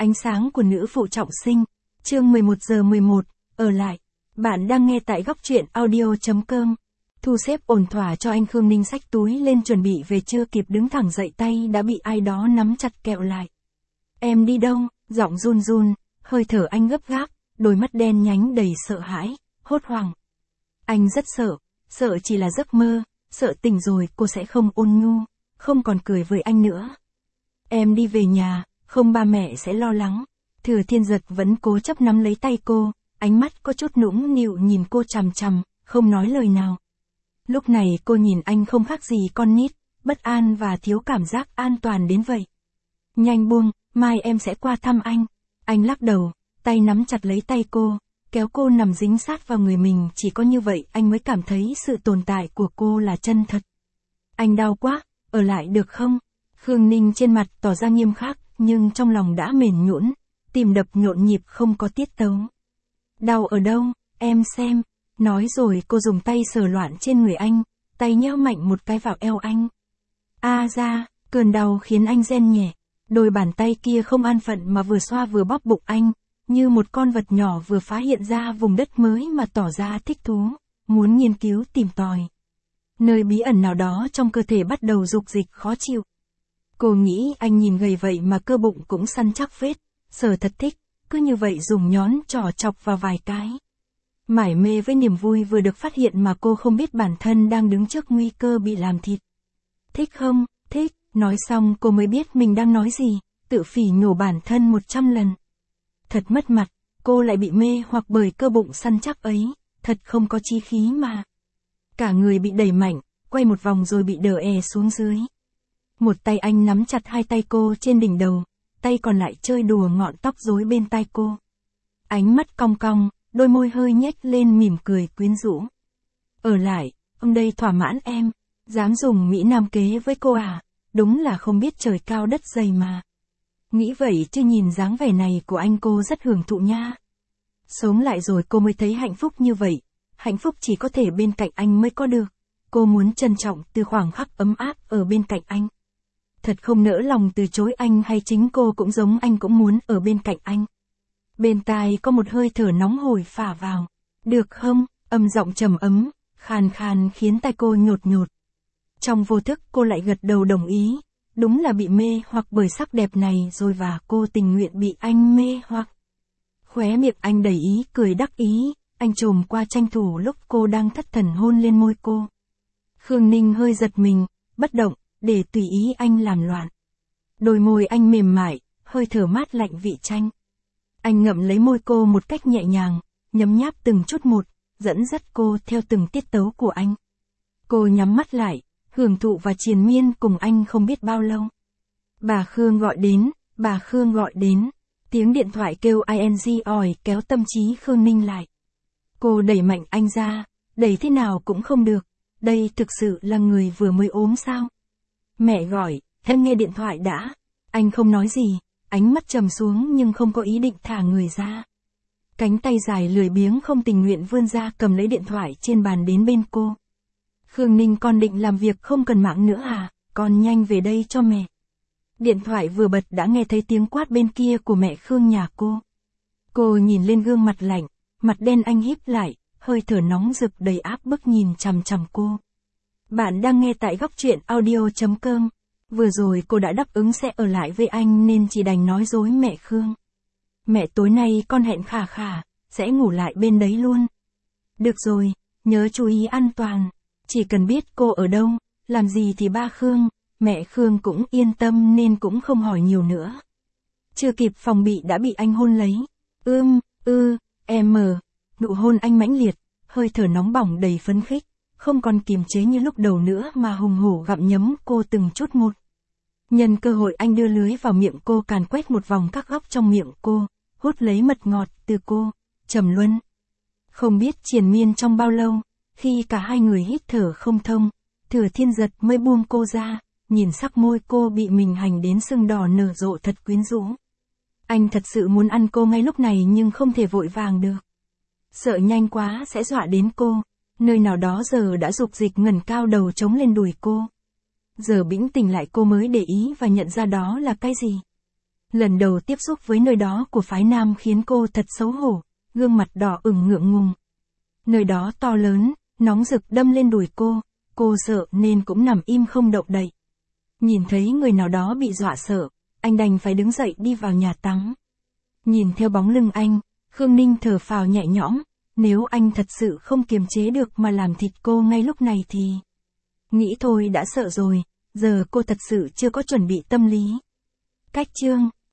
Ánh sáng của nữ phụ trọng sinh. Chương 11:11, ở lại. Bạn đang nghe tại góc truyện audio.com. Thu xếp ổn thỏa cho anh Khương Ninh xách túi lên chuẩn bị về, chưa kịp đứng thẳng dậy tay đã bị ai đó nắm chặt kẹo lại. Em đi đâu? Giọng run run, hơi thở anh gấp gáp, đôi mắt đen nhánh đầy sợ hãi, hốt hoảng. Anh rất sợ chỉ là giấc mơ, sợ tỉnh rồi cô sẽ không ôn nhu, không còn cười với anh nữa. Em đi về nhà, không ba mẹ sẽ lo lắng. Thừa Thiên Giật vẫn cố chấp nắm lấy tay cô, ánh mắt có chút nũng nịu nhìn cô chằm chằm, không nói lời nào. Lúc này cô nhìn anh không khác gì con nít, bất an và thiếu cảm giác an toàn đến vậy. Nhanh buông, mai em sẽ qua thăm anh. Anh lắc đầu, tay nắm chặt lấy tay cô, kéo cô nằm dính sát vào người mình, chỉ có như vậy anh mới cảm thấy sự tồn tại của cô là chân thật. Anh đau quá, ở lại được không? Khương Ninh trên mặt tỏ ra nghiêm khắc, nhưng trong lòng đã mềm nhũn, tim đập nhộn nhịp không có tiết tấu. Đau ở đâu, em xem. Nói rồi cô dùng tay sờ loạn trên người anh, tay nheo mạnh một cái vào eo anh. Ra, cơn đau khiến anh rên nhẹ. Đôi bàn tay kia không an phận mà vừa xoa vừa bóp bụng anh, như một con vật nhỏ vừa phá hiện ra vùng đất mới mà tỏ ra thích thú, muốn nghiên cứu tìm tòi. Nơi bí ẩn nào đó trong cơ thể bắt đầu rục dịch khó chịu. Cô nghĩ anh nhìn gầy vậy mà cơ bụng cũng săn chắc phết, sờ thật thích, cứ như vậy dùng nhón trỏ chọc vào vài cái. Mải mê với niềm vui vừa được phát hiện mà cô không biết bản thân đang đứng trước nguy cơ bị làm thịt. Thích không? Thích. Nói xong cô mới biết mình đang nói gì, tự phỉ nhổ bản thân 100 lần. Thật mất mặt, cô lại bị mê hoặc bởi cơ bụng săn chắc ấy, thật không có chí khí mà. Cả người bị đẩy mạnh, quay một vòng rồi bị đờ xuống dưới. Một tay anh nắm chặt hai tay cô trên đỉnh đầu, tay còn lại chơi đùa ngọn tóc rối bên tai cô. Ánh mắt cong cong, đôi môi hơi nhếch lên mỉm cười quyến rũ. Ở lại, ông đây thỏa mãn em, dám dùng Mỹ Nam kế với cô à? Đúng là không biết trời cao đất dày mà. Nghĩ vậy chứ nhìn dáng vẻ này của anh cô rất hưởng thụ nha. Sống lại rồi cô mới thấy hạnh phúc như vậy. Hạnh phúc chỉ có thể bên cạnh anh mới có được. Cô muốn trân trọng từ khoảng khắc ấm áp ở bên cạnh anh. Thật không nỡ lòng từ chối anh, hay chính cô cũng giống anh cũng muốn ở bên cạnh anh. Bên tai có một hơi thở nóng hổi phả vào. Được không? Âm giọng trầm ấm, khàn khàn khiến tai cô nhột nhột. Trong vô thức cô lại gật đầu đồng ý, đúng là bị mê hoặc bởi sắc đẹp này rồi và cô tình nguyện bị anh mê hoặc. Khóe miệng anh đầy ý cười đắc ý, anh chồm qua tranh thủ lúc cô đang thất thần hôn lên môi cô. Khương Ninh hơi giật mình, bất động, để tùy ý anh làm loạn. Đôi môi anh mềm mại, hơi thở mát lạnh vị chanh. Anh ngậm lấy môi cô một cách nhẹ nhàng, nhấm nháp từng chút một, dẫn dắt cô theo từng tiết tấu của anh. Cô nhắm mắt lại, hưởng thụ và triền miên cùng anh không biết bao lâu. Bà Khương gọi đến, bà Khương gọi đến. Tiếng điện thoại kêu ing ỏi kéo tâm trí Khương Ninh lại. Cô đẩy mạnh anh ra, đẩy thế nào cũng không được. Đây thực sự là người vừa mới ốm sao? Mẹ gọi, em nghe điện thoại đã. Anh không nói gì, ánh mắt trầm xuống nhưng không có ý định thả người ra. Cánh tay dài lười biếng không tình nguyện vươn ra cầm lấy điện thoại trên bàn đến bên cô. Khương Ninh, con định làm việc không cần mạng nữa à? Con nhanh về đây cho mẹ. Điện thoại vừa bật đã nghe thấy tiếng quát bên kia của mẹ Khương nhà cô. Cô nhìn lên gương mặt lạnh, mặt đen anh híp lại, hơi thở nóng rực đầy áp bức nhìn chằm chằm cô. Bạn đang nghe tại góc truyện audio.com. Vừa rồi cô đã đáp ứng sẽ ở lại với anh nên chỉ đành nói dối mẹ Khương. Mẹ, tối nay con hẹn Khả Khả, sẽ ngủ lại bên đấy luôn. Được rồi, nhớ chú ý an toàn. Chỉ cần biết cô ở đâu, làm gì thì ba Khương, mẹ Khương cũng yên tâm nên cũng không hỏi nhiều nữa. Chưa kịp phòng bị đã bị anh hôn lấy. Nụ hôn anh mãnh liệt, hơi thở nóng bỏng đầy phấn khích, không còn kiềm chế như lúc đầu nữa mà hùng hổ gặm nhấm cô từng chút một. Nhân cơ hội anh đưa lưới vào miệng cô, càn quét một vòng các góc trong miệng cô, hút lấy mật ngọt từ cô, trầm luân. Không biết triền miên trong bao lâu. Khi cả hai người hít thở không thông, Thừa Thiên Giật mới buông cô ra, nhìn sắc môi cô bị mình hành đến sưng đỏ nở rộ thật quyến rũ. Anh thật sự muốn ăn cô ngay lúc này nhưng không thể vội vàng được. Sợ nhanh quá sẽ dọa đến cô, nơi nào đó giờ đã rục dịch ngẩng cao đầu chống lên đùi cô. Giờ bĩnh tỉnh lại cô mới để ý và nhận ra đó là cái gì. Lần đầu tiếp xúc với nơi đó của phái nam khiến cô thật xấu hổ, gương mặt đỏ ửng ngượng ngùng. Nơi đó to lớn, nóng rực đâm lên đùi cô sợ nên cũng nằm im không động đậy. Nhìn thấy người nào đó bị dọa sợ, anh đành phải đứng dậy đi vào nhà tắm. Nhìn theo bóng lưng anh, Khương Ninh thở phào nhẹ nhõm, nếu anh thật sự không kiềm chế được mà làm thịt cô ngay lúc này thì... Nghĩ thôi đã sợ rồi, giờ cô thật sự chưa có chuẩn bị tâm lý. Cách chương